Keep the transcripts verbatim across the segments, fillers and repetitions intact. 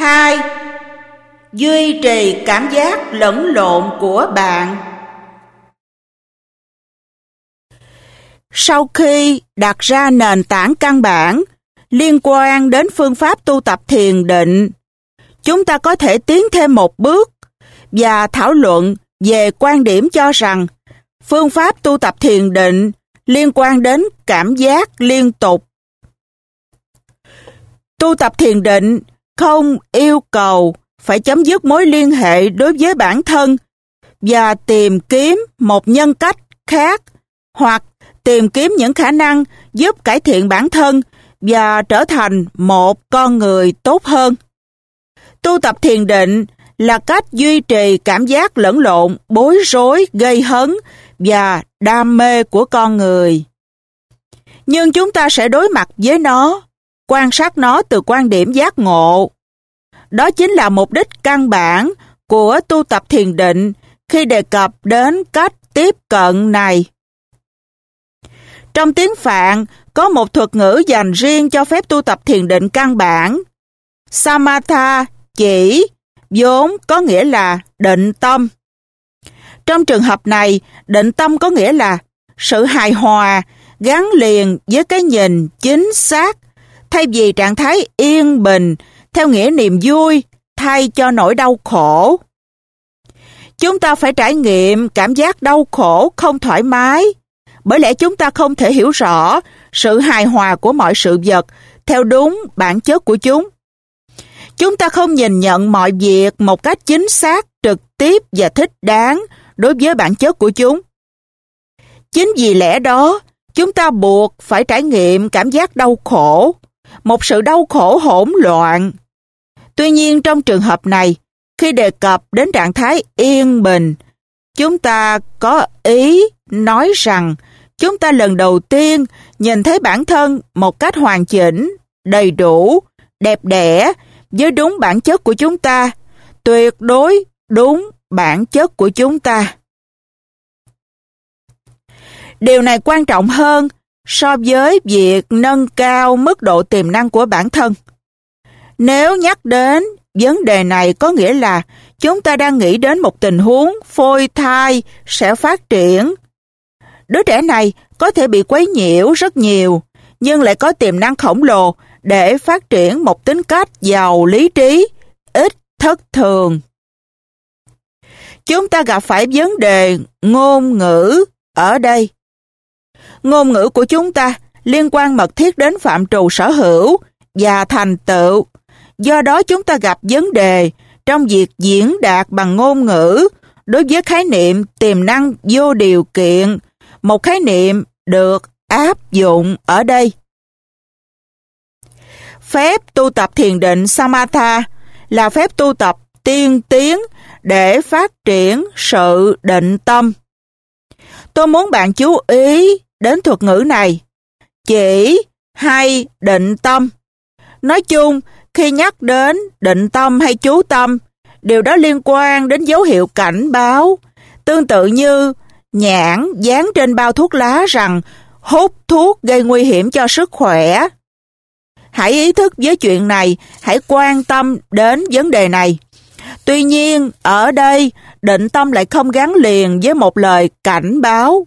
Hai, duy trì cảm giác lẫn lộn của bạn. Sau khi đặt ra nền tảng căn bản liên quan đến phương pháp tu tập thiền định, chúng ta có thể tiến thêm một bước và thảo luận về quan điểm cho rằng phương pháp tu tập thiền định liên quan đến cảm giác liên tục. Tu tập thiền định không yêu cầu phải chấm dứt mối liên hệ đối với bản thân và tìm kiếm một nhân cách khác, hoặc tìm kiếm những khả năng giúp cải thiện bản thân và trở thành một con người tốt hơn. Tu tập thiền định là cách duy trì cảm giác lẫn lộn, bối rối, gây hấn và đam mê của con người. Nhưng chúng ta sẽ đối mặt với nó, quan sát nó từ quan điểm giác ngộ. Đó chính là mục đích căn bản của tu tập thiền định khi đề cập đến cách tiếp cận này. Trong tiếng Phạn có một thuật ngữ dành riêng cho phép tu tập thiền định căn bản. Samatha chỉ vốn có nghĩa là định tâm. Trong trường hợp này, định tâm có nghĩa là sự hài hòa gắn liền với cái nhìn chính xác, thay vì trạng thái yên bình theo nghĩa niềm vui thay cho nỗi đau khổ. Chúng ta phải trải nghiệm cảm giác đau khổ không thoải mái, bởi lẽ chúng ta không thể hiểu rõ sự hài hòa của mọi sự vật theo đúng bản chất của chúng. Chúng ta không nhìn nhận mọi việc một cách chính xác, trực tiếp và thích đáng đối với bản chất của chúng. Chính vì lẽ đó, chúng ta buộc phải trải nghiệm cảm giác đau khổ, một sự đau khổ hỗn loạn. Tuy nhiên, trong trường hợp này, khi đề cập đến trạng thái yên bình, chúng ta có ý nói rằng chúng ta lần đầu tiên nhìn thấy bản thân một cách hoàn chỉnh, đầy đủ, đẹp đẽ, với đúng bản chất của chúng ta, tuyệt đối đúng bản chất của chúng ta. Điều này quan trọng hơn so với việc nâng cao mức độ tiềm năng của bản thân. Nếu nhắc đến vấn đề này có nghĩa là chúng ta đang nghĩ đến một tình huống phôi thai sẽ phát triển. Đứa trẻ này có thể bị quấy nhiễu rất nhiều, nhưng lại có tiềm năng khổng lồ để phát triển một tính cách giàu lý trí, ít thất thường. Chúng ta gặp phải vấn đề ngôn ngữ ở đây. Ngôn ngữ của chúng ta liên quan mật thiết đến phạm trù sở hữu và thành tựu. Do đó chúng ta gặp vấn đề trong việc diễn đạt bằng ngôn ngữ đối với khái niệm tiềm năng vô điều kiện, một khái niệm được áp dụng ở đây. Phép tu tập thiền định Samatha là phép tu tập tiên tiến để phát triển sự định tâm. Tôi muốn bạn chú ý đến thuật ngữ này, chỉ hay định tâm. Nói chung, khi nhắc đến định tâm hay chú tâm, điều đó liên quan đến dấu hiệu cảnh báo, tương tự như nhãn dán trên bao thuốc lá rằng hút thuốc gây nguy hiểm cho sức khỏe. Hãy ý thức với chuyện này, hãy quan tâm đến vấn đề này. Tuy nhiên, ở đây, định tâm lại không gắn liền với một lời cảnh báo.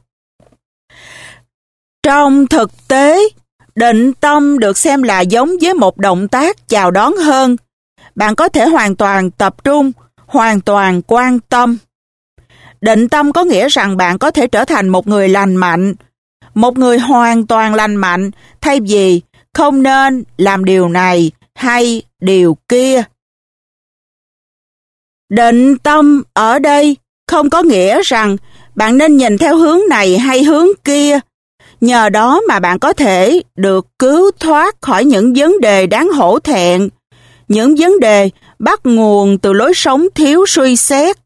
Trong thực tế, định tâm được xem là giống với một động tác chào đón hơn. Bạn có thể hoàn toàn tập trung, hoàn toàn quan tâm. Định tâm có nghĩa rằng bạn có thể trở thành một người lành mạnh, một người hoàn toàn lành mạnh, thay vì không nên làm điều này hay điều kia. Định tâm ở đây không có nghĩa rằng bạn nên nhìn theo hướng này hay hướng kia. Nhờ đó mà bạn có thể được cứu thoát khỏi những vấn đề đáng hổ thẹn, những vấn đề bắt nguồn từ lối sống thiếu suy xét.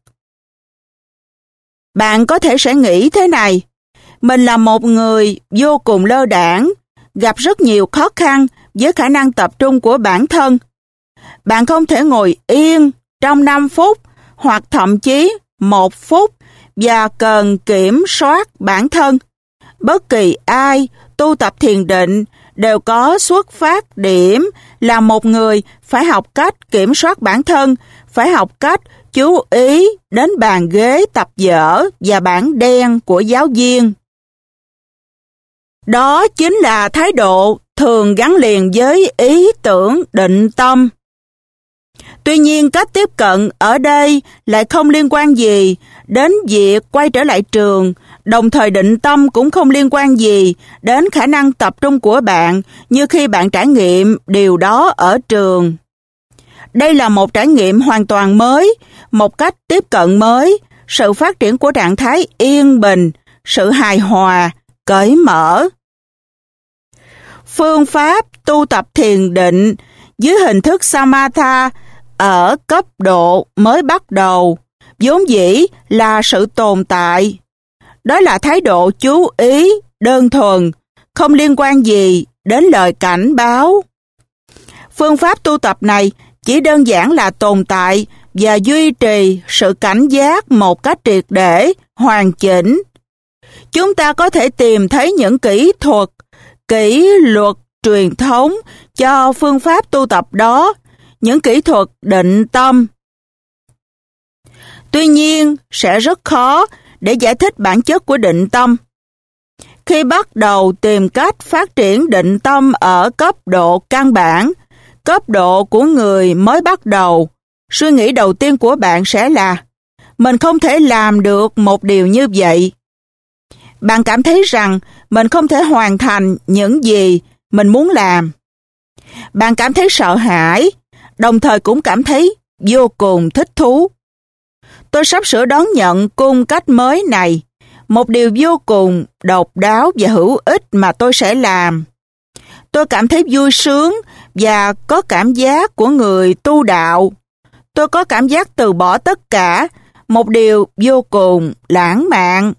Bạn có thể sẽ nghĩ thế này, mình là một người vô cùng lơ đãng, gặp rất nhiều khó khăn với khả năng tập trung của bản thân. Bạn không thể ngồi yên trong năm phút hoặc thậm chí một phút và cần kiểm soát bản thân. Bất kỳ ai tu tập thiền định đều có xuất phát điểm là một người phải học cách kiểm soát bản thân, phải học cách chú ý đến bàn ghế tập vở và bảng đen của giáo viên. Đó chính là thái độ thường gắn liền với ý tưởng định tâm. Tuy nhiên, cách tiếp cận ở đây lại không liên quan gì đến việc quay trở lại trường, đồng thời định tâm cũng không liên quan gì đến khả năng tập trung của bạn như khi bạn trải nghiệm điều đó ở trường. Đây là một trải nghiệm hoàn toàn mới, một cách tiếp cận mới, sự phát triển của trạng thái yên bình, sự hài hòa, cởi mở. Phương pháp tu tập thiền định dưới hình thức Samatha ở cấp độ mới bắt đầu, vốn dĩ là sự tồn tại. Đó là thái độ chú ý, đơn thuần, không liên quan gì đến lời cảnh báo. Phương pháp tu tập này chỉ đơn giản là tồn tại và duy trì sự cảnh giác một cách triệt để, hoàn chỉnh. Chúng ta có thể tìm thấy những kỹ thuật, kỷ luật truyền thống cho phương pháp tu tập đó, những kỹ thuật định tâm. Tuy nhiên, sẽ rất khó để giải thích bản chất của định tâm. Khi bắt đầu tìm cách phát triển định tâm ở cấp độ căn bản, cấp độ của người mới bắt đầu, suy nghĩ đầu tiên của bạn sẽ là mình không thể làm được một điều như vậy. Bạn cảm thấy rằng mình không thể hoàn thành những gì mình muốn làm. Bạn cảm thấy sợ hãi, đồng thời cũng cảm thấy vô cùng thích thú. Tôi sắp sửa đón nhận cung cách mới này, một điều vô cùng độc đáo và hữu ích mà tôi sẽ làm. Tôi cảm thấy vui sướng và có cảm giác của người tu đạo. Tôi có cảm giác từ bỏ tất cả, một điều vô cùng lãng mạn.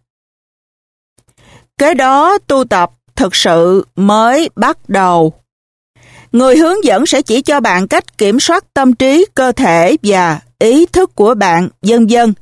Kế đó tu tập thực sự mới bắt đầu. Người hướng dẫn sẽ chỉ cho bạn cách kiểm soát tâm trí, cơ thể và ý thức của bạn, vân vân.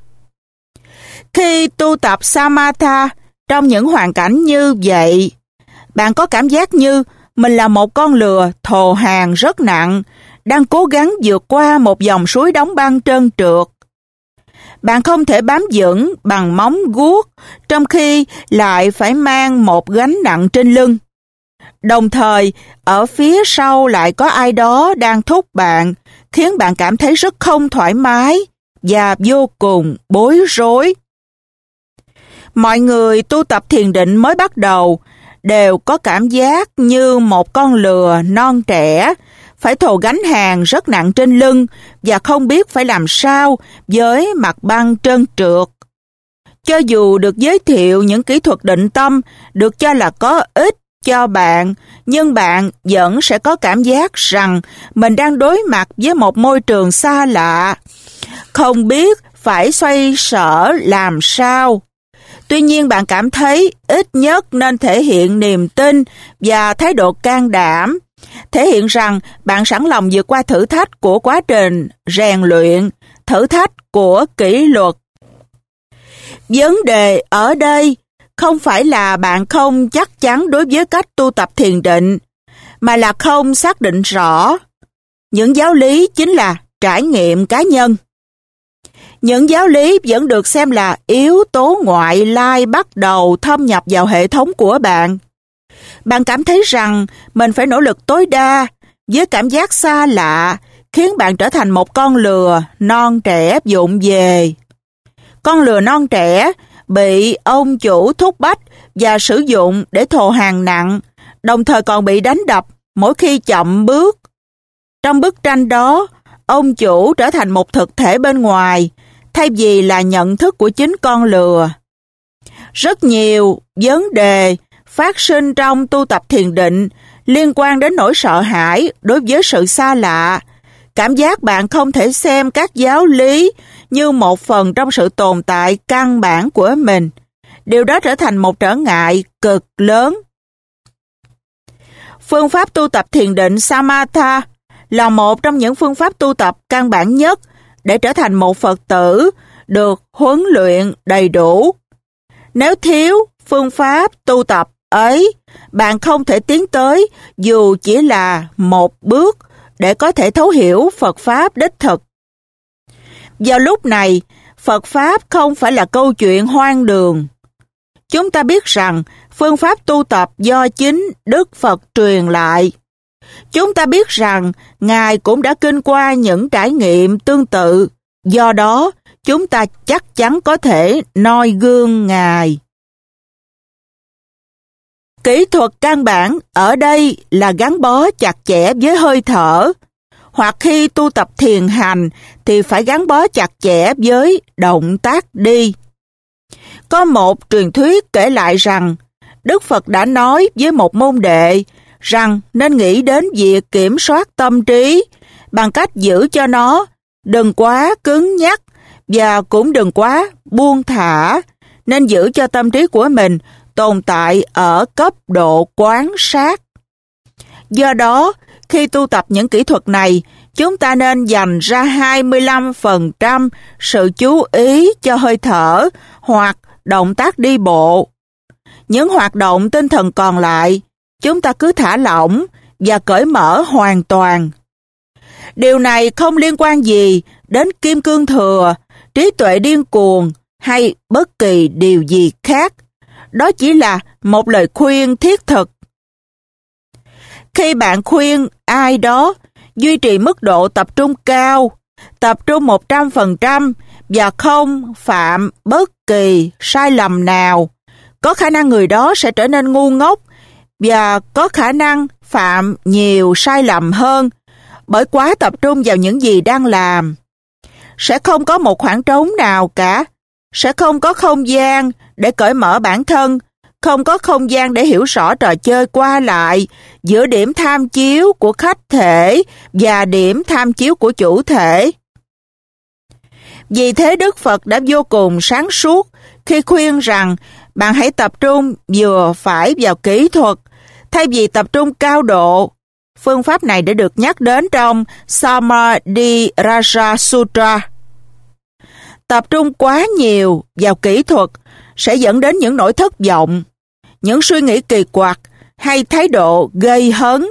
Khi tu tập Samatha trong những hoàn cảnh như vậy, bạn có cảm giác như mình là một con lừa thồ hàng rất nặng, đang cố gắng vượt qua một dòng suối đóng băng trơn trượt. Bạn không thể bám vững bằng móng guốc, trong khi lại phải mang một gánh nặng trên lưng. Đồng thời, ở phía sau lại có ai đó đang thúc bạn, khiến bạn cảm thấy rất không thoải mái và vô cùng bối rối. Mọi người tu tập thiền định mới bắt đầu đều có cảm giác như một con lừa non trẻ, phải thồ gánh hàng rất nặng trên lưng và không biết phải làm sao với mặt băng trơn trượt. Cho dù được giới thiệu những kỹ thuật định tâm được cho là có ích cho bạn, nhưng bạn vẫn sẽ có cảm giác rằng mình đang đối mặt với một môi trường xa lạ, không biết phải xoay sở làm sao. Tuy nhiên bạn cảm thấy ít nhất nên thể hiện niềm tin và thái độ can đảm, thể hiện rằng bạn sẵn lòng vượt qua thử thách của quá trình rèn luyện, thử thách của kỷ luật. Vấn đề ở đây không phải là bạn không chắc chắn đối với cách tu tập thiền định, mà là không xác định rõ. Những giáo lý chính là trải nghiệm cá nhân. Những giáo lý vẫn được xem là yếu tố ngoại lai bắt đầu thâm nhập vào hệ thống của bạn. Bạn cảm thấy rằng mình phải nỗ lực tối đa với cảm giác xa lạ, khiến bạn trở thành một con lừa non trẻ vụng về. Con lừa non trẻ bị ông chủ thúc bách và sử dụng để thồ hàng nặng, đồng thời còn bị đánh đập mỗi khi chậm bước. Trong bức tranh đó, ông chủ trở thành một thực thể bên ngoài, thay vì là nhận thức của chính con lừa. Rất nhiều vấn đề phát sinh trong tu tập thiền định liên quan đến nỗi sợ hãi đối với sự xa lạ, cảm giác bạn không thể xem các giáo lý như một phần trong sự tồn tại căn bản của mình. Điều đó trở thành một trở ngại cực lớn. Phương pháp tu tập thiền định Samatha là một trong những phương pháp tu tập căn bản nhất để trở thành một Phật tử được huấn luyện đầy đủ. Nếu thiếu phương pháp tu tập ấy, bạn không thể tiến tới dù chỉ là một bước để có thể thấu hiểu Phật Pháp đích thực. Vào lúc này, Phật Pháp không phải là câu chuyện hoang đường. Chúng ta biết rằng phương pháp tu tập do chính Đức Phật truyền lại. Chúng ta biết rằng Ngài cũng đã kinh qua những trải nghiệm tương tự, do đó chúng ta chắc chắn có thể noi gương Ngài. Kỹ thuật căn bản ở đây là gắn bó chặt chẽ với hơi thở, hoặc khi tu tập thiền hành thì phải gắn bó chặt chẽ với động tác đi. Có một truyền thuyết kể lại rằng Đức Phật đã nói với một môn đệ rằng nên nghĩ đến việc kiểm soát tâm trí bằng cách giữ cho nó đừng quá cứng nhắc và cũng đừng quá buông thả, nên giữ cho tâm trí của mình tồn tại ở cấp độ quan sát. Do đó, khi tu tập những kỹ thuật này, chúng ta nên dành ra hai mươi lăm phần trăm sự chú ý cho hơi thở hoặc động tác đi bộ. Những hoạt động tinh thần còn lại, chúng ta cứ thả lỏng và cởi mở hoàn toàn. Điều này không liên quan gì đến kim cương thừa, trí tuệ điên cuồng hay bất kỳ điều gì khác. Đó chỉ là một lời khuyên thiết thực. Khi bạn khuyên ai đó duy trì mức độ tập trung cao, tập trung một trăm phần trăm và không phạm bất kỳ sai lầm nào, có khả năng người đó sẽ trở nên ngu ngốc và có khả năng phạm nhiều sai lầm hơn bởi quá tập trung vào những gì đang làm. Sẽ không có một khoảng trống nào cả, sẽ không có không gian để cởi mở bản thân, không có không gian để hiểu rõ trò chơi qua lại giữa điểm tham chiếu của khách thể và điểm tham chiếu của chủ thể. Vì thế Đức Phật đã vô cùng sáng suốt khi khuyên rằng bạn hãy tập trung vừa phải vào kỹ thuật thay vì tập trung cao độ. Phương pháp này đã được nhắc đến trong Samadhi Raja Sutra. Tập trung quá nhiều vào kỹ thuật sẽ dẫn đến những nỗi thất vọng, những suy nghĩ kỳ quặc hay thái độ gây hấn.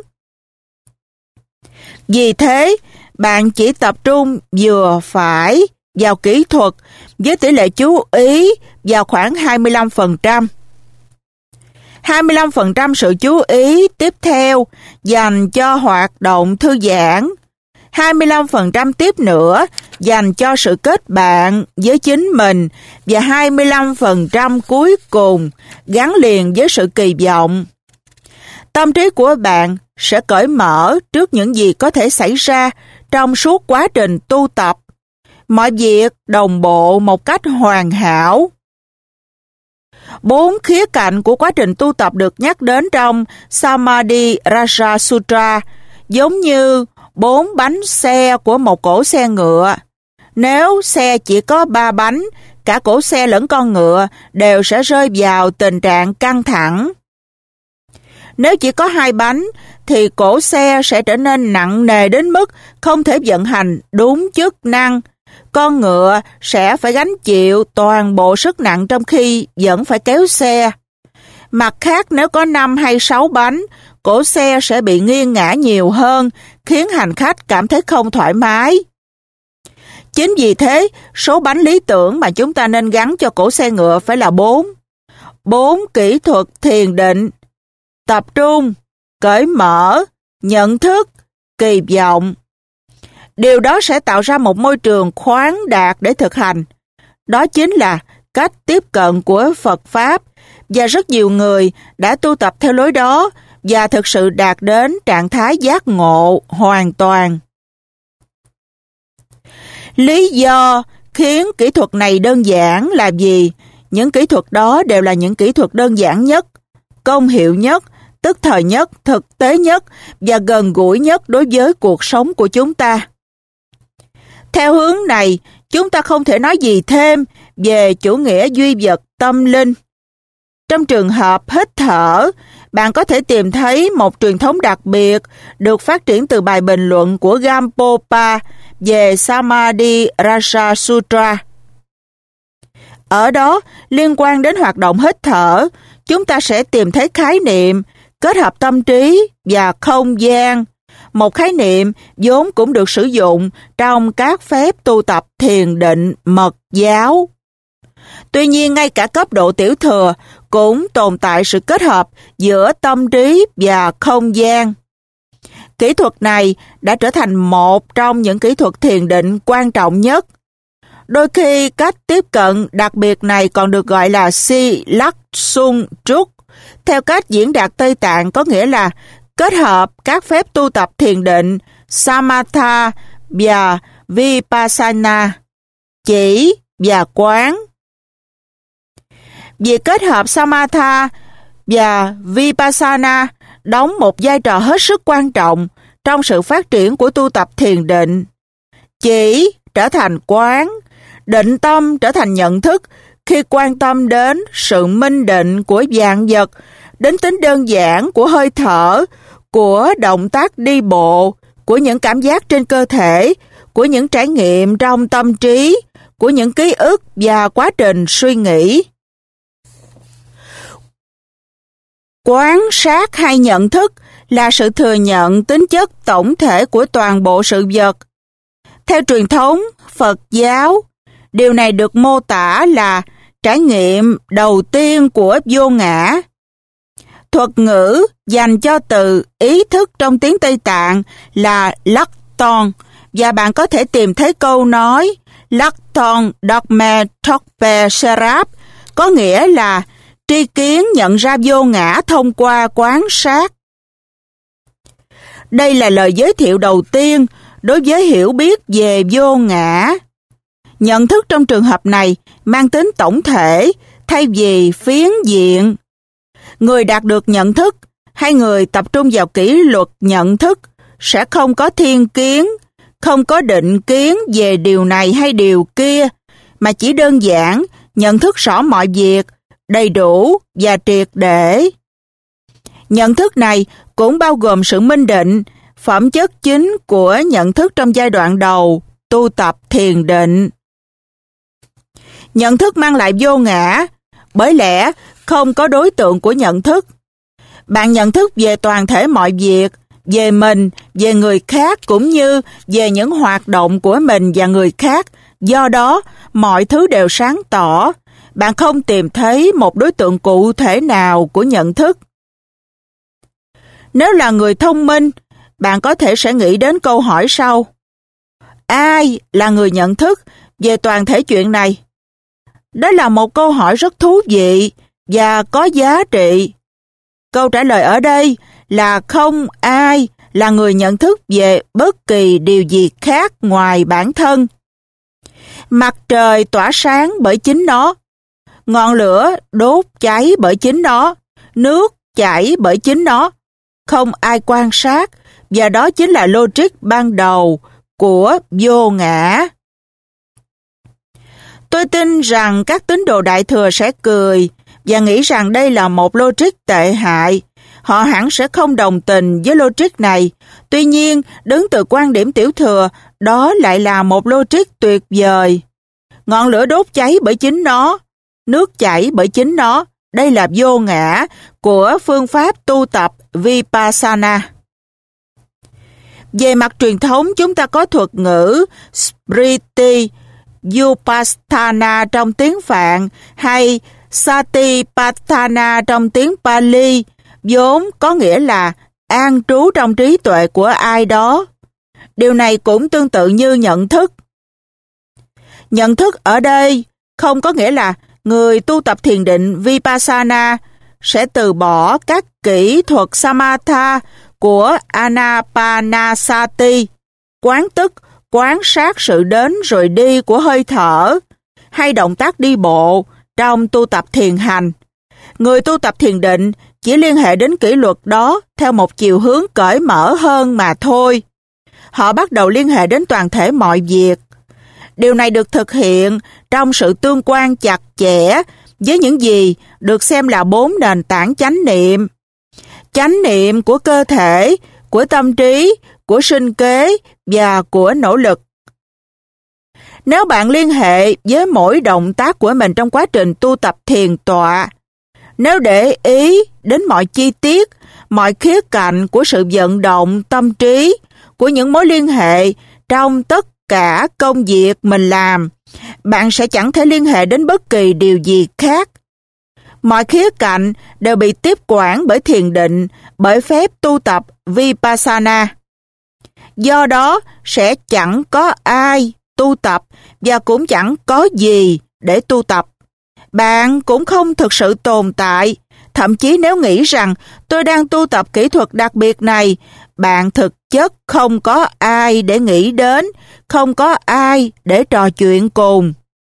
Vì thế, bạn chỉ tập trung vừa phải vào kỹ thuật với tỷ lệ chú ý vào khoảng hai mươi lăm phần trăm. hai mươi lăm phần trăm sự chú ý tiếp theo dành cho hoạt động thư giãn, hai mươi lăm phần trăm tiếp nữa dành cho sự kết bạn với chính mình và hai mươi lăm phần trăm cuối cùng gắn liền với sự kỳ vọng. Tâm trí của bạn sẽ cởi mở trước những gì có thể xảy ra trong suốt quá trình tu tập. Mọi việc đồng bộ một cách hoàn hảo. Bốn khía cạnh của quá trình tu tập được nhắc đến trong Samadhi Raja Sutra giống như bốn bánh xe của một cỗ xe ngựa. Nếu xe chỉ có ba bánh, cả cỗ xe lẫn con ngựa đều sẽ rơi vào tình trạng căng thẳng. Nếu chỉ có hai bánh, thì cỗ xe sẽ trở nên nặng nề đến mức không thể vận hành đúng chức năng. Con ngựa sẽ phải gánh chịu toàn bộ sức nặng trong khi vẫn phải kéo xe. Mặt khác, nếu có năm hay sáu bánh, cỗ xe sẽ bị nghiêng ngã nhiều hơn, khiến hành khách cảm thấy không thoải mái. Chính vì thế, số bánh lý tưởng mà chúng ta nên gắn cho cỗ xe ngựa phải là bốn. Bốn kỹ thuật thiền định: tập trung, cởi mở, nhận thức, kỳ vọng. Điều đó sẽ tạo ra một môi trường khoáng đạt để thực hành. Đó chính là cách tiếp cận của Phật Pháp, và rất nhiều người đã tu tập theo lối đó và thực sự đạt đến trạng thái giác ngộ hoàn toàn. Lý do khiến kỹ thuật này đơn giản là gì? Những kỹ thuật đó đều là những kỹ thuật đơn giản nhất, công hiệu nhất, tức thời nhất, thực tế nhất và gần gũi nhất đối với cuộc sống của chúng ta. Theo hướng này, chúng ta không thể nói gì thêm về chủ nghĩa duy vật tâm linh. Trong trường hợp hít thở, bạn có thể tìm thấy một truyền thống đặc biệt được phát triển từ bài bình luận của Gampopa về Samadhi Raja Sutra. Ở đó, liên quan đến hoạt động hít thở, chúng ta sẽ tìm thấy khái niệm kết hợp tâm trí và không gian, một khái niệm vốn cũng được sử dụng trong các phép tu tập thiền định mật giáo. Tuy nhiên, ngay cả cấp độ tiểu thừa cũng tồn tại sự kết hợp giữa tâm trí và không gian. Kỹ thuật này đã trở thành một trong những kỹ thuật thiền định quan trọng nhất. Đôi khi cách tiếp cận đặc biệt này còn được gọi là Si Lắc Sung Trúc. Theo cách diễn đạt Tây Tạng có nghĩa là kết hợp các phép tu tập thiền định Samatha và Vipassana, chỉ và quán. Việc kết hợp Samatha và Vipassana đóng một vai trò hết sức quan trọng trong sự phát triển của tu tập thiền định. Chỉ trở thành quán, định tâm trở thành nhận thức khi quan tâm đến sự minh định của vạn vật, đến tính đơn giản của hơi thở, của động tác đi bộ, của những cảm giác trên cơ thể, của những trải nghiệm trong tâm trí, của những ký ức và quá trình suy nghĩ. Quán sát hay nhận thức là sự thừa nhận tính chất tổng thể của toàn bộ sự vật. Theo truyền thống Phật giáo, điều này được mô tả là trải nghiệm đầu tiên của vô ngã. Thuật ngữ dành cho từ ý thức trong tiếng Tây Tạng là Lakton, và bạn có thể tìm thấy câu nói Lakton Dogme Tokpe Serap, có nghĩa là tri kiến nhận ra vô ngã thông qua quán sát. Đây là lời giới thiệu đầu tiên đối với hiểu biết về vô ngã. Nhận thức trong trường hợp này mang tính tổng thể thay vì phiến diện. Người đạt được nhận thức hay người tập trung vào kỷ luật nhận thức sẽ không có thiên kiến, không có định kiến về điều này hay điều kia, mà chỉ đơn giản nhận thức rõ mọi việc đầy đủ và triệt để. Nhận thức này cũng bao gồm sự minh định, phẩm chất chính của nhận thức trong giai đoạn đầu tu tập thiền định. Nhận thức mang lại vô ngã, bởi lẽ không có đối tượng của nhận thức. Bạn nhận thức về toàn thể mọi việc, về mình, về người khác cũng như về những hoạt động của mình và người khác. Do đó, mọi thứ đều sáng tỏ. Bạn không tìm thấy một đối tượng cụ thể nào của nhận thức. Nếu là người thông minh, bạn có thể sẽ nghĩ đến câu hỏi sau. Ai là người nhận thức về toàn thể chuyện này? Đó là một câu hỏi rất thú vị và có giá trị. Câu trả lời ở đây là không ai là người nhận thức về bất kỳ điều gì khác ngoài bản thân. Mặt trời tỏa sáng bởi chính nó, ngọn lửa đốt cháy bởi chính nó, nước chảy bởi chính nó. Không ai quan sát, và đó chính là logic ban đầu của vô ngã. Tôi tin rằng các tín đồ Đại Thừa sẽ cười và nghĩ rằng đây là một logic tệ hại. Họ hẳn sẽ không đồng tình với logic này. Tuy nhiên, đứng từ quan điểm Tiểu Thừa, đó lại là một logic tuyệt vời. Ngọn lửa đốt cháy bởi chính nó, nước chảy bởi chính nó. Đây là vô ngã của phương pháp tu tập Vipassana. Về mặt truyền thống, chúng ta có thuật ngữ Spriti Upasthana trong tiếng Phạn hay Satipatthana trong tiếng Pali, vốn có nghĩa là an trú trong trí tuệ của ai đó. Điều này cũng tương tự như nhận thức. Nhận thức ở đây không có nghĩa là người tu tập thiền định Vipassana sẽ từ bỏ các kỹ thuật Samatha của Anapanasati, quán tức, quan sát sự đến rồi đi của hơi thở, hay động tác đi bộ trong tu tập thiền hành. Người tu tập thiền định chỉ liên hệ đến kỷ luật đó theo một chiều hướng cởi mở hơn mà thôi. Họ bắt đầu liên hệ đến toàn thể mọi việc. Điều này được thực hiện trong sự tương quan chặt chẽ với những gì được xem là bốn nền tảng chánh niệm. Chánh niệm của cơ thể, của tâm trí, của sinh kế và của nỗ lực. Nếu bạn liên hệ với mỗi động tác của mình trong quá trình tu tập thiền tọa, nếu để ý đến mọi chi tiết, mọi khía cạnh của sự vận động tâm trí, của những mối liên hệ trong tất cả công việc mình làm, bạn sẽ chẳng thể liên hệ đến bất kỳ điều gì khác. Mọi khía cạnh đều bị tiếp quản bởi thiền định, bởi phép tu tập Vipassana. Do đó, sẽ chẳng có ai tu tập và cũng chẳng có gì để tu tập. Bạn cũng không thực sự tồn tại. Thậm chí nếu nghĩ rằng tôi đang tu tập kỹ thuật đặc biệt này, bạn thực chất không có ai để nghĩ đến, không có ai để trò chuyện cùng.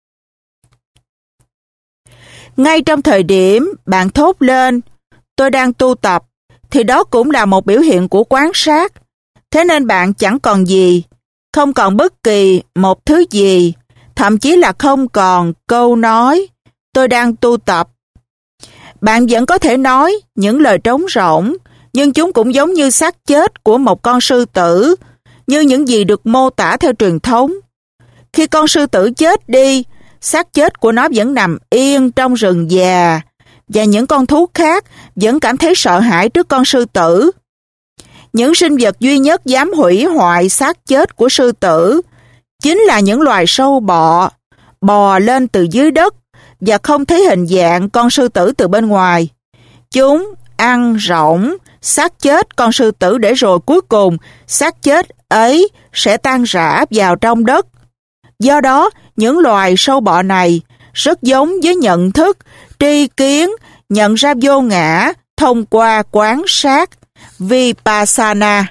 Ngay trong thời điểm bạn thốt lên, tôi đang tu tập, thì đó cũng là một biểu hiện của quán sát. Thế nên bạn chẳng còn gì, không còn bất kỳ một thứ gì, thậm chí là không còn câu nói, tôi đang tu tập. Bạn vẫn có thể nói những lời trống rỗng, nhưng chúng cũng giống như xác chết của một con sư tử, như những gì được mô tả theo truyền thống. Khi con sư tử chết đi, xác chết của nó vẫn nằm yên trong rừng già, và những con thú khác vẫn cảm thấy sợ hãi trước con sư tử. Những sinh vật duy nhất dám hủy hoại xác chết của sư tử chính là những loài sâu bọ, bò lên từ dưới đất và không thấy hình dạng con sư tử từ bên ngoài. Chúng ăn rỗng xác chết con sư tử để rồi cuối cùng xác chết ấy sẽ tan rã vào trong đất. Do đó, những loài sâu bọ này rất giống với nhận thức, tri kiến, nhận ra vô ngã thông qua quán sát Vipassana.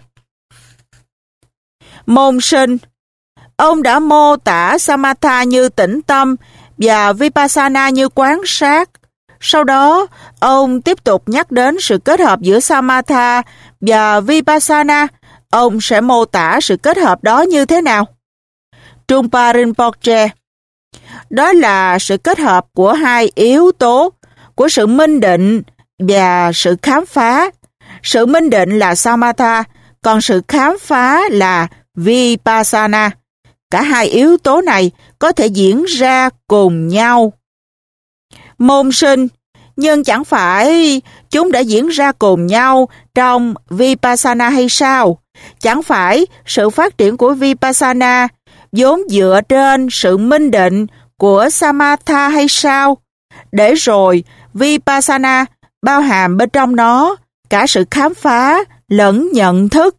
Môn sinh, ông đã mô tả Samatha như tĩnh tâm và Vipassana như quán sát. Sau đó, ông tiếp tục nhắc đến sự kết hợp giữa Samatha và Vipassana. Ông sẽ mô tả sự kết hợp đó như thế nào? Trungpa Rinpoche: đó là sự kết hợp của hai yếu tố, của sự minh định và sự khám phá. Sự minh định là Samatha, còn sự khám phá là Vipassana. Cả hai yếu tố này có thể diễn ra cùng nhau. Môn sinh, nhưng chẳng phải chúng đã diễn ra cùng nhau trong Vipassana hay sao? Chẳng phải sự phát triển của Vipassana vốn dựa trên sự minh định của Samatha hay sao? Để rồi Vipassana bao hàm bên trong nó cả sự khám phá lẫn nhận thức.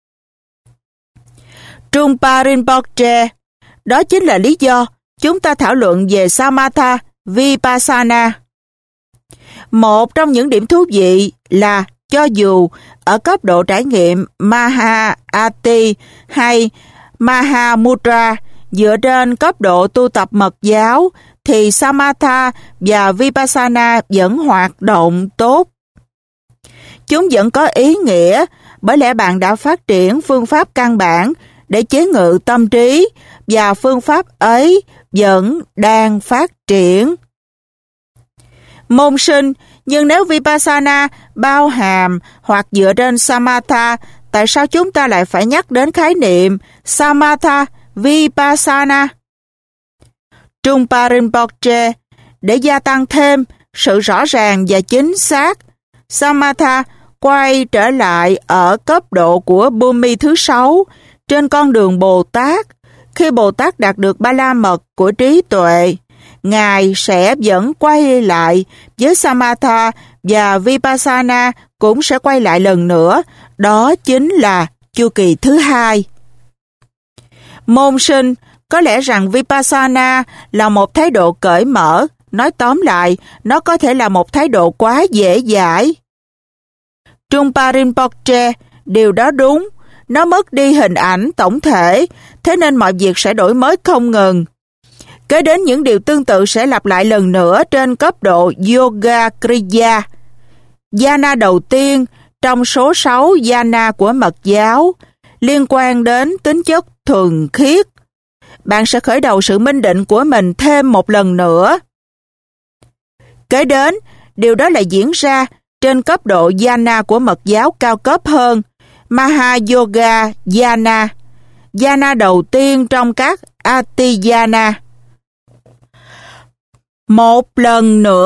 Trungpa Rinpoche: đó chính là lý do chúng ta thảo luận về Samatha Vipassana. Một trong những điểm thú vị là cho dù ở cấp độ trải nghiệm Maha-ati hay Mahamudra dựa trên cấp độ tu tập mật giáo thì Samatha và Vipassana vẫn hoạt động tốt. Chúng vẫn có ý nghĩa bởi lẽ bạn đã phát triển phương pháp căn bản để chế ngự tâm trí và phương pháp ấy vẫn đang phát triển. Môn sinh, nhưng nếu Vipassana bao hàm hoặc dựa trên Samatha, tại sao chúng ta lại phải nhắc đến khái niệm Samatha Vipassana? Trungpa Rinpoche: để gia tăng thêm sự rõ ràng và chính xác, Samatha quay trở lại ở cấp độ của Bhumi thứ sáu trên con đường Bồ Tát. Khi Bồ Tát đạt được ba la mật của trí tuệ, Ngài sẽ vẫn quay lại với Samatha và Vipassana cũng sẽ quay lại lần nữa. Đó chính là chu kỳ thứ hai. Môn sinh, có lẽ rằng Vipassana là một thái độ cởi mở. Nói tóm lại, nó có thể là một thái độ quá dễ dãi. Trungpa Rinpoche: điều đó đúng. Nó mất đi hình ảnh tổng thể, thế nên mọi việc sẽ đổi mới không ngừng. Kế đến những điều tương tự sẽ lặp lại lần nữa trên cấp độ Yoga Kriya. Jhana đầu tiên trong số sáu jhana của mật giáo liên quan đến tính chất thuần khiết. Bạn sẽ khởi đầu sự minh định của mình thêm một lần nữa. Kế đến, điều đó lại diễn ra trên cấp độ jhana của mật giáo cao cấp hơn, Mahayoga Jhana, jhana đầu tiên trong các Ati Jhana. Một lần nữa,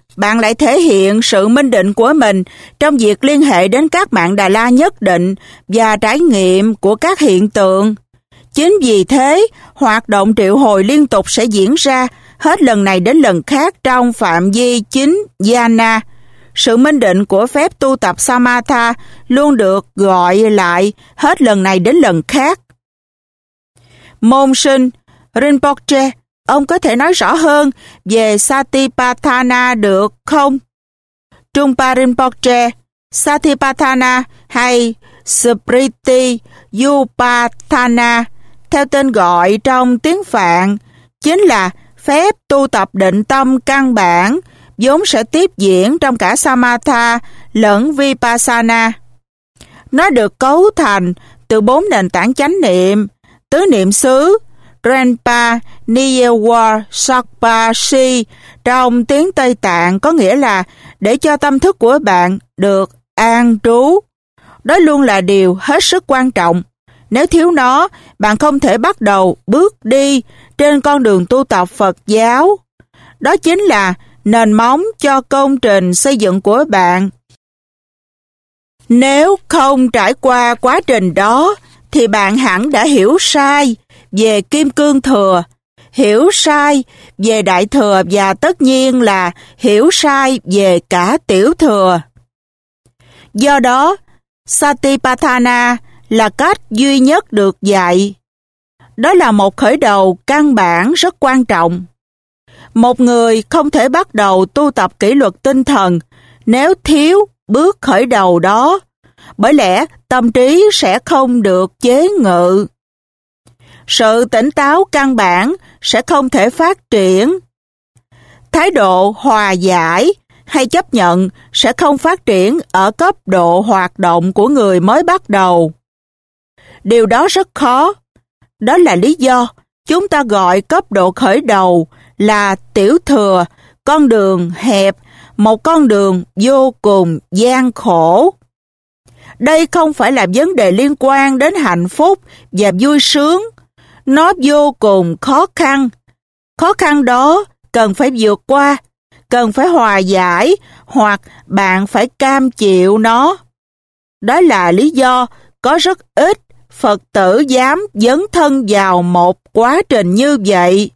bạn lại thể hiện sự minh định của mình trong việc liên hệ đến các mạng Đà La nhất định và trải nghiệm của các hiện tượng. Chính vì thế, hoạt động triệu hồi liên tục sẽ diễn ra hết lần này đến lần khác trong phạm vi chính jhana. Sự minh định của phép tu tập Samatha luôn được gọi lại hết lần này đến lần khác. Môn sinh Rinpoche, ông có thể nói rõ hơn về Satipatthana được không? Trungpa Rinpoche, Satipatthana hay Spriti Upatthana, theo tên gọi trong tiếng Phạn, chính là phép tu tập định tâm căn bản, vốn sẽ tiếp diễn trong cả Samatha lẫn Vipassana. Nó được cấu thành từ bốn nền tảng chánh niệm, tứ niệm xứ, Renpa, Niyewa, Sakpa, Si, trong tiếng Tây Tạng có nghĩa là để cho tâm thức của bạn được an trú. Đó luôn là điều hết sức quan trọng. Nếu thiếu nó, bạn không thể bắt đầu bước đi trên con đường tu tập Phật giáo. Đó chính là nền móng cho công trình xây dựng của bạn. Nếu không trải qua quá trình đó, thì bạn hẳn đã hiểu sai về Kim Cương Thừa, hiểu sai về Đại Thừa và tất nhiên là hiểu sai về cả Tiểu Thừa. Do đó, Satipatthana là cách duy nhất được dạy. Đó là một khởi đầu căn bản rất quan trọng. Một người không thể bắt đầu tu tập kỷ luật tinh thần nếu thiếu bước khởi đầu đó, bởi lẽ tâm trí sẽ không được chế ngự. Sự tỉnh táo căn bản sẽ không thể phát triển. Thái độ hòa giải hay chấp nhận sẽ không phát triển ở cấp độ hoạt động của người mới bắt đầu. Điều đó rất khó. Đó là lý do chúng ta gọi cấp độ khởi đầu là tiểu thừa, con đường hẹp, một con đường vô cùng gian khổ. Đây không phải là vấn đề liên quan đến hạnh phúc và vui sướng. Nó vô cùng khó khăn. Khó khăn đó cần phải vượt qua, cần phải hòa giải, hoặc bạn phải cam chịu nó. Đó là lý do có rất ít Phật tử dám dấn thân vào một quá trình như vậy.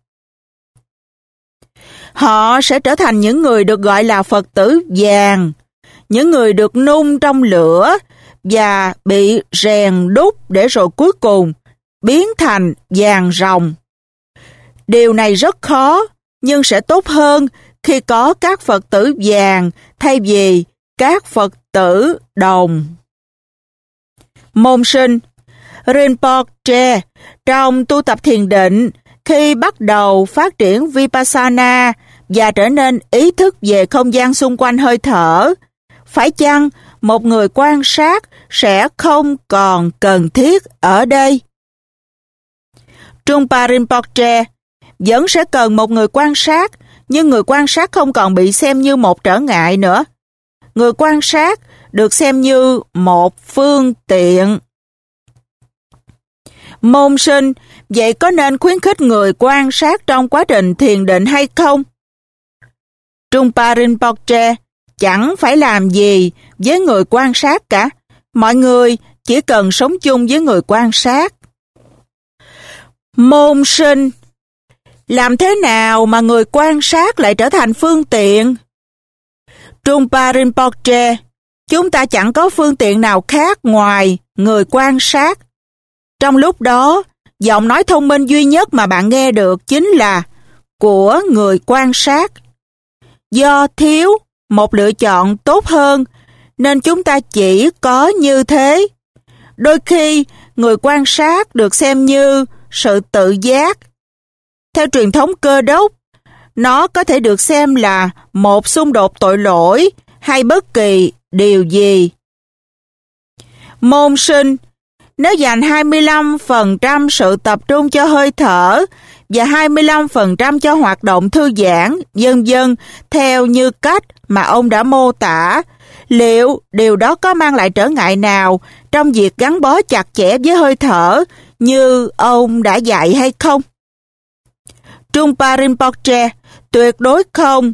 Họ sẽ trở thành những người được gọi là Phật tử vàng, những người được nung trong lửa và bị rèn đúc để rồi cuối cùng biến thành vàng ròng. Điều này rất khó, nhưng sẽ tốt hơn khi có các Phật tử vàng thay vì các Phật tử đồng. Môn sinh Rinpoche trong tu tập thiền định, khi bắt đầu phát triển Vipassana và trở nên ý thức về không gian xung quanh hơi thở, phải chăng một người quan sát sẽ không còn cần thiết ở đây? Trungpa Rinpoche vẫn sẽ cần một người quan sát, nhưng người quan sát không còn bị xem như một trở ngại nữa. Người quan sát được xem như một phương tiện. Môn sinh, vậy có nên khuyến khích người quan sát trong quá trình thiền định hay không? Trungpa Rinpoche chẳng phải làm gì với người quan sát cả. Mọi người chỉ cần sống chung với người quan sát. Môn sinh, làm thế nào mà người quan sát lại trở thành phương tiện? Trungpa Rinpoche, chúng ta chẳng có phương tiện nào khác ngoài người quan sát. Trong lúc đó, giọng nói thông minh duy nhất mà bạn nghe được chính là của người quan sát. Do thiếu một lựa chọn tốt hơn, nên chúng ta chỉ có như thế. Đôi khi, người quan sát được xem như sự tự giác. Theo truyền thống Cơ đốc, nó có thể được xem là một xung đột tội lỗi hay bất kỳ điều gì. Môn sinh, nếu dành hai mươi lăm phần trăm sự tập trung cho hơi thở và hai mươi lăm phần trăm cho hoạt động thư giãn, vân vân theo như cách mà ông đã mô tả, liệu điều đó có mang lại trở ngại nào trong việc gắn bó chặt chẽ với hơi thở như ông đã dạy hay không? Trungpa Rinpoche, tuyệt đối không.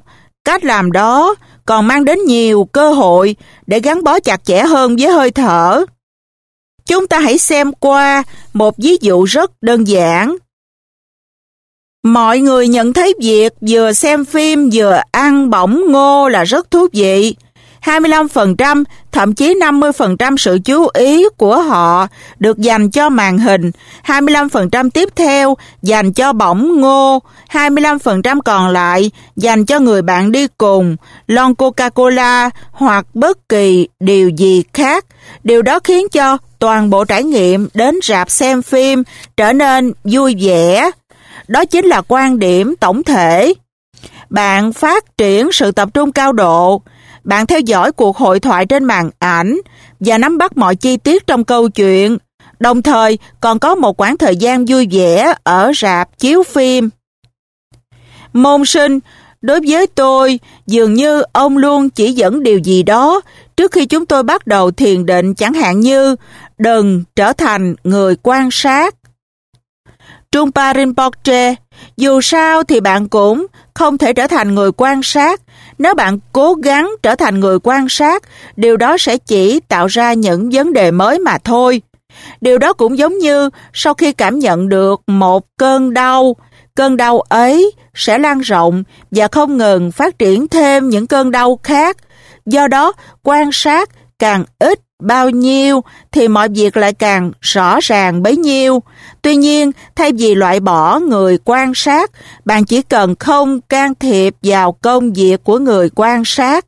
cách làm đó còn mang đến nhiều cơ hội để gắn bó chặt chẽ hơn với hơi thở. Chúng ta hãy xem qua một ví dụ rất đơn giản. Mọi người nhận thấy việc vừa xem phim vừa ăn bỏng ngô là rất thú vị. hai mươi lăm phần trăm, thậm chí năm mươi phần trăm sự chú ý của họ được dành cho màn hình, hai mươi lăm phần trăm tiếp theo dành cho bỏng ngô, hai mươi lăm phần trăm còn lại dành cho người bạn đi cùng, lon Coca-Cola hoặc bất kỳ điều gì khác. Điều đó khiến cho toàn bộ trải nghiệm đến rạp xem phim trở nên vui vẻ. Đó chính là quan điểm tổng thể. Bạn phát triển sự tập trung cao độ, bạn theo dõi cuộc hội thoại trên màn ảnh và nắm bắt mọi chi tiết trong câu chuyện, đồng thời còn có một khoảng thời gian vui vẻ ở rạp chiếu phim. Môn sinh, đối với tôi, dường như ông luôn chỉ dẫn điều gì đó trước khi chúng tôi bắt đầu thiền định, chẳng hạn như đừng trở thành người quan sát. Trungpa Rinpoche, dù sao thì bạn cũng không thể trở thành người quan sát. Nếu bạn cố gắng trở thành người quan sát, điều đó sẽ chỉ tạo ra những vấn đề mới mà thôi. Điều đó cũng giống như sau khi cảm nhận được một cơn đau, cơn đau ấy sẽ lan rộng và không ngừng phát triển thêm những cơn đau khác. Do đó, quan sát càng ít bao nhiêu thì mọi việc lại càng rõ ràng bấy nhiêu. Tuy nhiên, thay vì loại bỏ người quan sát, bạn chỉ cần không can thiệp vào công việc của người quan sát.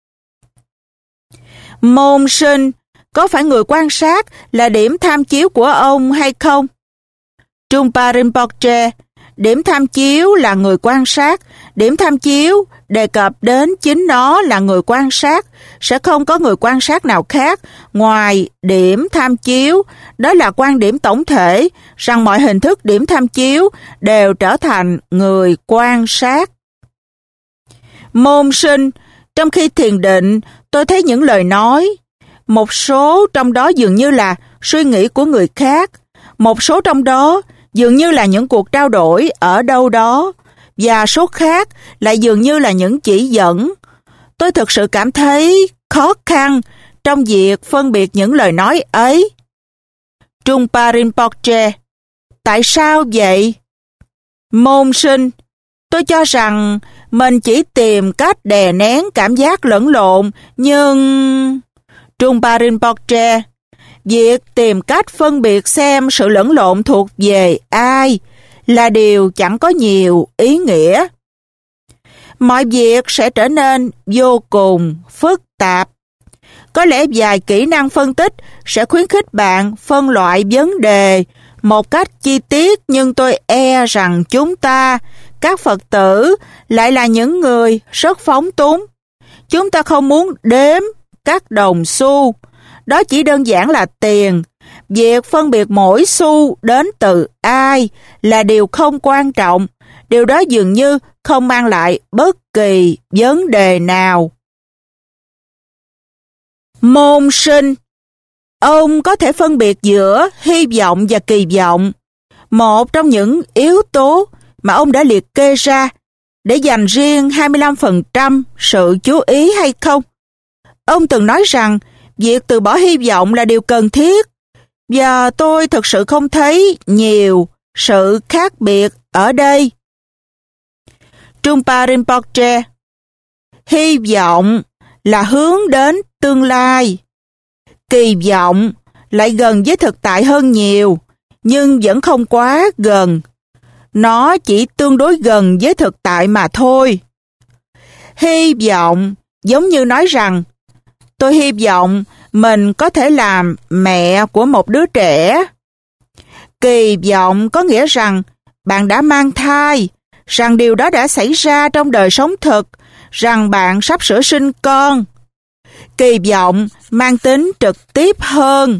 Môn sinh, có phải người quan sát là điểm tham chiếu của ông hay không? Trungpa Rinpoche, điểm tham chiếu là người quan sát. Điểm tham chiếu đề cập đến chính nó là người quan sát. Sẽ không có người quan sát nào khác ngoài điểm tham chiếu. Đó là quan điểm tổng thể rằng mọi hình thức điểm tham chiếu đều trở thành người quan sát. Môn sinh, trong khi thiền định, tôi thấy những lời nói. Một số trong đó dường như là suy nghĩ của người khác. Một số trong đó dường như là những cuộc trao đổi ở đâu đó. Và số khác lại dường như là những chỉ dẫn. Tôi thực sự cảm thấy khó khăn trong việc phân biệt những lời nói ấy. Trungpa Rinpoche, tại sao vậy? Môn sinh, tôi cho rằng mình chỉ tìm cách đè nén cảm giác lẫn lộn, nhưng... Trungpa Rinpoche, việc tìm cách phân biệt xem sự lẫn lộn thuộc về ai là điều chẳng có nhiều ý nghĩa. Mọi việc sẽ trở nên vô cùng phức tạp. Có lẽ vài kỹ năng phân tích sẽ khuyến khích bạn phân loại vấn đề một cách chi tiết, nhưng tôi e rằng chúng ta, các Phật tử, lại là những người rất phóng túng. Chúng ta không muốn đếm các đồng xu. Đó chỉ đơn giản là tiền. Việc phân biệt mỗi xu đến từ ai là điều không quan trọng. Điều đó dường như không mang lại bất kỳ vấn đề nào. Môn sinh, ông có thể phân biệt giữa hy vọng và kỳ vọng, một trong những yếu tố mà ông đã liệt kê ra để dành riêng hai mươi lăm phần trăm sự chú ý hay không? Ông từng nói rằng việc từ bỏ hy vọng là điều cần thiết, và tôi thực sự không thấy nhiều sự khác biệt ở đây. Trungpa Rinpoche, hy vọng là hướng đến tương lai. Kỳ vọng lại gần với thực tại hơn nhiều, nhưng vẫn không quá gần. Nó chỉ tương đối gần với thực tại mà thôi. Hy vọng giống như nói rằng, tôi hy vọng mình có thể làm mẹ của một đứa trẻ. Kỳ vọng có nghĩa rằng bạn đã mang thai, rằng điều đó đã xảy ra trong đời sống thực, rằng bạn sắp sửa sinh con. Kỳ vọng mang tính trực tiếp hơn.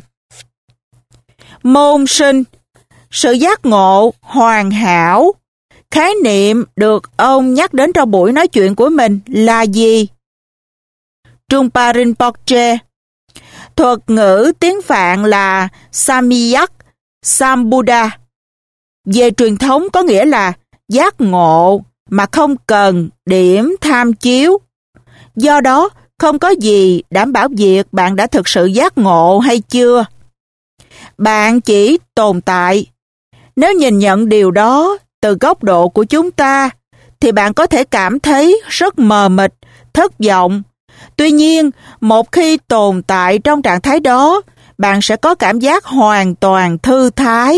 Môn sinh, sự giác ngộ hoàn hảo, khái niệm được ông nhắc đến trong buổi nói chuyện của mình là gì? Trungpa Rinpoche, thuật ngữ tiếng Phạn là Samyak Sambuddha. Về truyền thống có nghĩa là giác ngộ, mà không cần điểm tham chiếu. Do đó, không có gì đảm bảo việc bạn đã thực sự giác ngộ hay chưa. Bạn chỉ tồn tại. Nếu nhìn nhận điều đó từ góc độ của chúng ta, thì bạn có thể cảm thấy rất mờ mịt, thất vọng. Tuy nhiên, một khi tồn tại trong trạng thái đó, bạn sẽ có cảm giác hoàn toàn thư thái.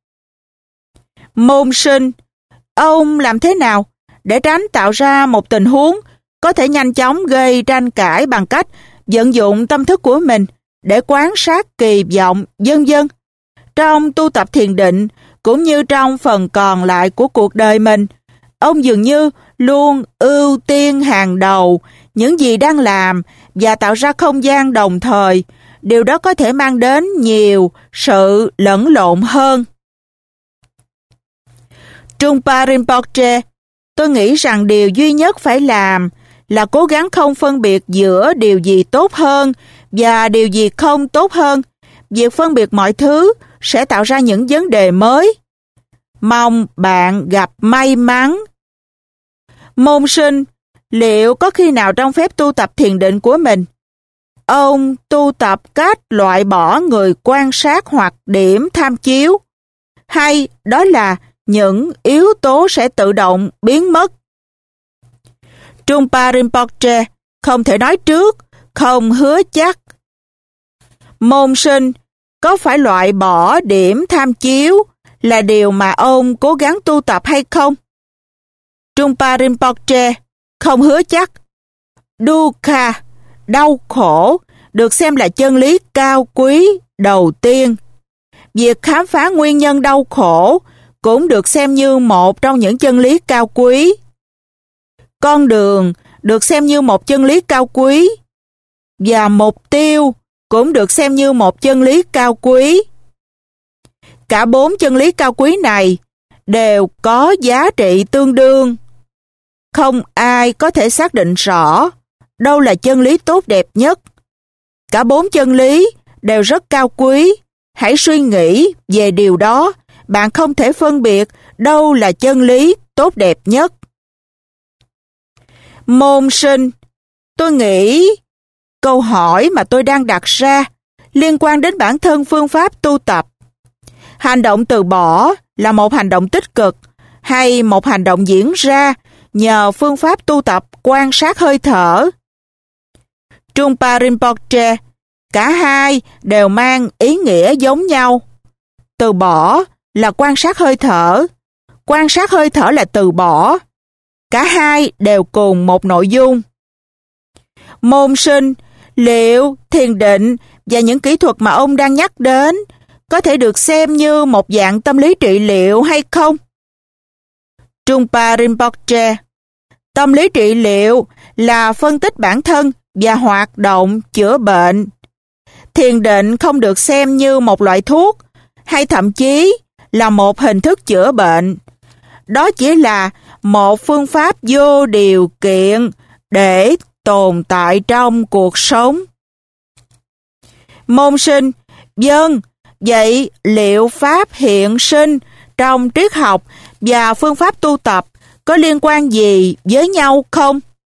Môn sinh, ông làm thế nào để tránh tạo ra một tình huống có thể nhanh chóng gây tranh cãi bằng cách vận dụng tâm thức của mình để quan sát kỳ vọng, vân vân. Trong tu tập thiền định, cũng như trong phần còn lại của cuộc đời mình, ông dường như luôn ưu tiên hàng đầu những gì đang làm và tạo ra không gian đồng thời. Điều đó có thể mang đến nhiều sự lẫn lộn hơn. Trungpa Rinpoche, tôi nghĩ rằng điều duy nhất phải làm là cố gắng không phân biệt giữa điều gì tốt hơn và điều gì không tốt hơn. Việc phân biệt mọi thứ sẽ tạo ra những vấn đề mới. Mong bạn gặp may mắn. Môn sinh, liệu có khi nào trong phép tu tập thiền định của mình, ông tu tập cách loại bỏ người quan sát hoặc điểm tham chiếu, hay đó là những yếu tố sẽ tự động biến mất? Trungpa Rinpoche không thể nói trước, không hứa chắc. Môn sinh, có phải loại bỏ điểm tham chiếu là điều mà ông cố gắng tu tập hay không? Trungpa Rinpoche không hứa chắc. Dukkha, đau khổ, được xem là chân lý cao quý đầu tiên. Việc khám phá nguyên nhân đau khổ cũng được xem như một trong những chân lý cao quý. Con đường được xem như một chân lý cao quý, và mục tiêu cũng được xem như một chân lý cao quý. Cả bốn chân lý cao quý này đều có giá trị tương đương. Không ai có thể xác định rõ đâu là chân lý tốt đẹp nhất. Cả bốn chân lý đều rất cao quý. Hãy suy nghĩ về điều đó. Bạn không thể phân biệt đâu là chân lý tốt đẹp nhất. Môn sinh, tôi nghĩ câu hỏi mà tôi đang đặt ra liên quan đến bản thân phương pháp tu tập. Hành động từ bỏ là một hành động tích cực hay một hành động diễn ra nhờ phương pháp tu tập quan sát hơi thở? Trungpa Rinpoche, cả hai đều mang ý nghĩa giống nhau. Từ bỏ là quan sát hơi thở, quan sát hơi thở là từ bỏ. Cả hai đều cùng một nội dung. Môn sinh, liệu thiền định và những kỹ thuật mà ông đang nhắc đến có thể được xem như một dạng tâm lý trị liệu hay không? Trungpa Rinpoche, tâm lý trị liệu là phân tích bản thân và hoạt động chữa bệnh. Thiền định không được xem như một loại thuốc hay thậm chí là một hình thức chữa bệnh. Đó chỉ là một phương pháp vô điều kiện để tồn tại trong cuộc sống. Môn sinh, vâng, vậy liệu pháp hiện sinh trong triết học và phương pháp tu tập có liên quan gì với nhau không?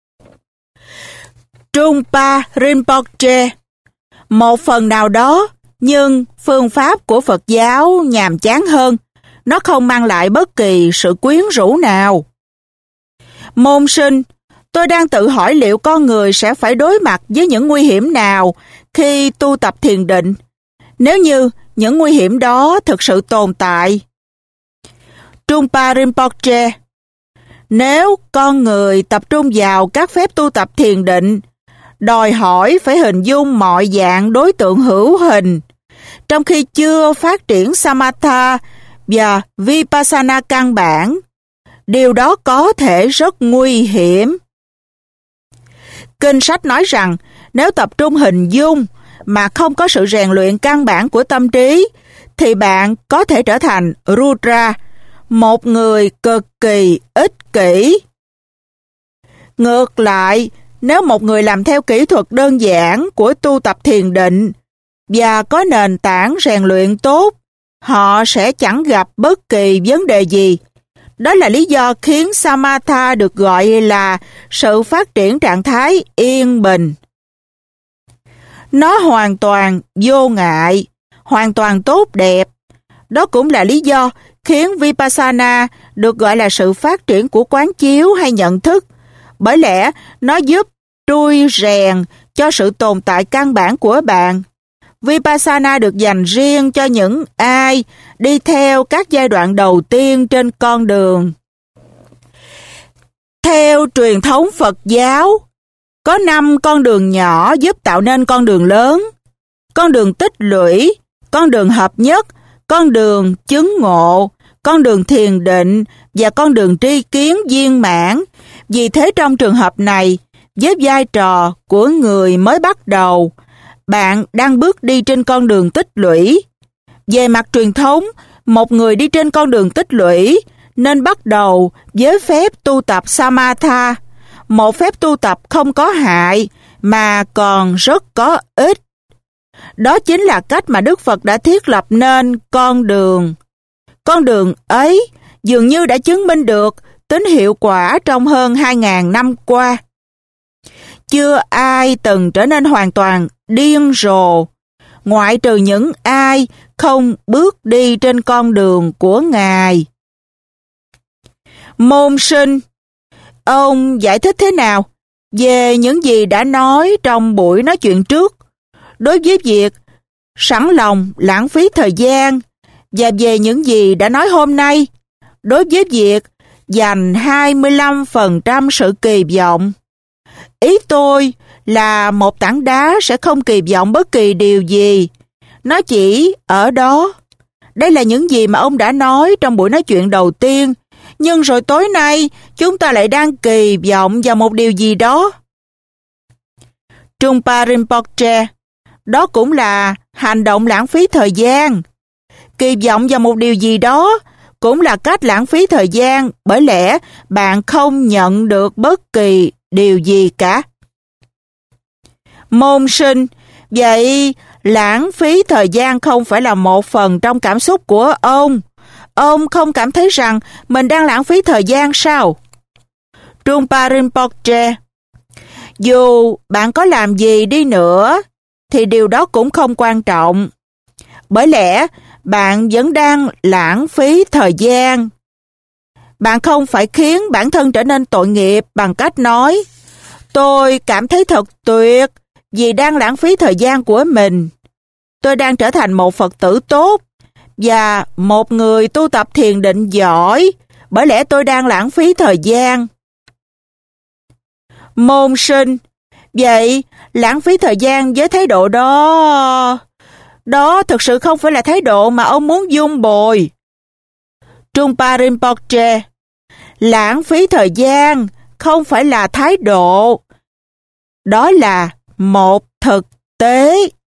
Trungpa Rinpoche, một phần nào đó, nhưng phương pháp của Phật giáo nhàm chán hơn. Nó không mang lại bất kỳ sự quyến rũ nào. Môn sinh, tôi đang tự hỏi liệu con người sẽ phải đối mặt với những nguy hiểm nào khi tu tập thiền định, nếu như những nguy hiểm đó thực sự tồn tại. Trungpa Rinpoche, nếu con người tập trung vào các phép tu tập thiền định, đòi hỏi phải hình dung mọi dạng đối tượng hữu hình, trong khi chưa phát triển Samatha và Vipassana căn bản, điều đó có thể rất nguy hiểm. Kinh sách nói rằng nếu tập trung hình dung mà không có sự rèn luyện căn bản của tâm trí, thì bạn có thể trở thành Rudra, một người cực kỳ ích kỷ. Ngược lại, nếu một người làm theo kỹ thuật đơn giản của tu tập thiền định và có nền tảng rèn luyện tốt, họ sẽ chẳng gặp bất kỳ vấn đề gì. Đó là lý do khiến Samatha được gọi là sự phát triển trạng thái yên bình. Nó hoàn toàn vô ngại, hoàn toàn tốt đẹp. Đó cũng là lý do khiến Vipassana được gọi là sự phát triển của quán chiếu hay nhận thức, bởi lẽ nó giúp trui rèn cho sự tồn tại căn bản của bạn. Vipassana được dành riêng cho những ai đi theo các giai đoạn đầu tiên trên con đường. Theo truyền thống Phật giáo, có năm con đường nhỏ giúp tạo nên con đường lớn. Con đường tích lũy, con đường hợp nhất, con đường chứng ngộ, con đường thiền định và con đường tri kiến viên mãn. Vì thế trong trường hợp này, với vai trò của người mới bắt đầu, bạn đang bước đi trên con đường tích lũy. Về mặt truyền thống, một người đi trên con đường tích lũy nên bắt đầu với phép tu tập Samatha, một phép tu tập không có hại mà còn rất có ích. Đó chính là cách mà Đức Phật đã thiết lập nên con đường. Con đường ấy dường như đã chứng minh được tính hiệu quả trong hơn hai nghìn năm qua. Chưa ai từng trở nên hoàn toàn điên rồ, ngoại trừ những ai không bước đi trên con đường của Ngài. Môn sinh, ông giải thích thế nào về những gì đã nói trong buổi nói chuyện trước, đối với việc sẵn lòng lãng phí thời gian, và về những gì đã nói hôm nay, đối với việc dành hai mươi lăm phần trăm sự kỳ vọng? Ý tôi là một tảng đá sẽ không kỳ vọng bất kỳ điều gì. Nó chỉ ở đó. Đây là những gì mà ông đã nói trong buổi nói chuyện đầu tiên. Nhưng rồi tối nay, chúng ta lại đang kỳ vọng vào một điều gì đó. Trungpa Rinpoche, đó cũng là hành động lãng phí thời gian. Kỳ vọng vào một điều gì đó cũng là cách lãng phí thời gian, bởi lẽ bạn không nhận được bất kỳ điều gì cả. Môn sinh, vậy lãng phí thời gian không phải là một phần trong cảm xúc của ông. Ông không cảm thấy rằng mình đang lãng phí thời gian sao? Trungpa Rinpoche, dù bạn có làm gì đi nữa, thì điều đó cũng không quan trọng. Bởi lẽ, bạn vẫn đang lãng phí thời gian. Bạn không phải khiến bản thân trở nên tội nghiệp bằng cách nói, tôi cảm thấy thật tuyệt vì đang lãng phí thời gian của mình. Tôi đang trở thành một Phật tử tốt và một người tu tập thiền định giỏi, bởi lẽ tôi đang lãng phí thời gian. Môn sinh, vậy lãng phí thời gian với thái độ đó, đó thực sự không phải là thái độ mà ông muốn dung bồi. Trungpa Rinpoche, lãng phí thời gian không phải là thái độ, đó là một thực tế.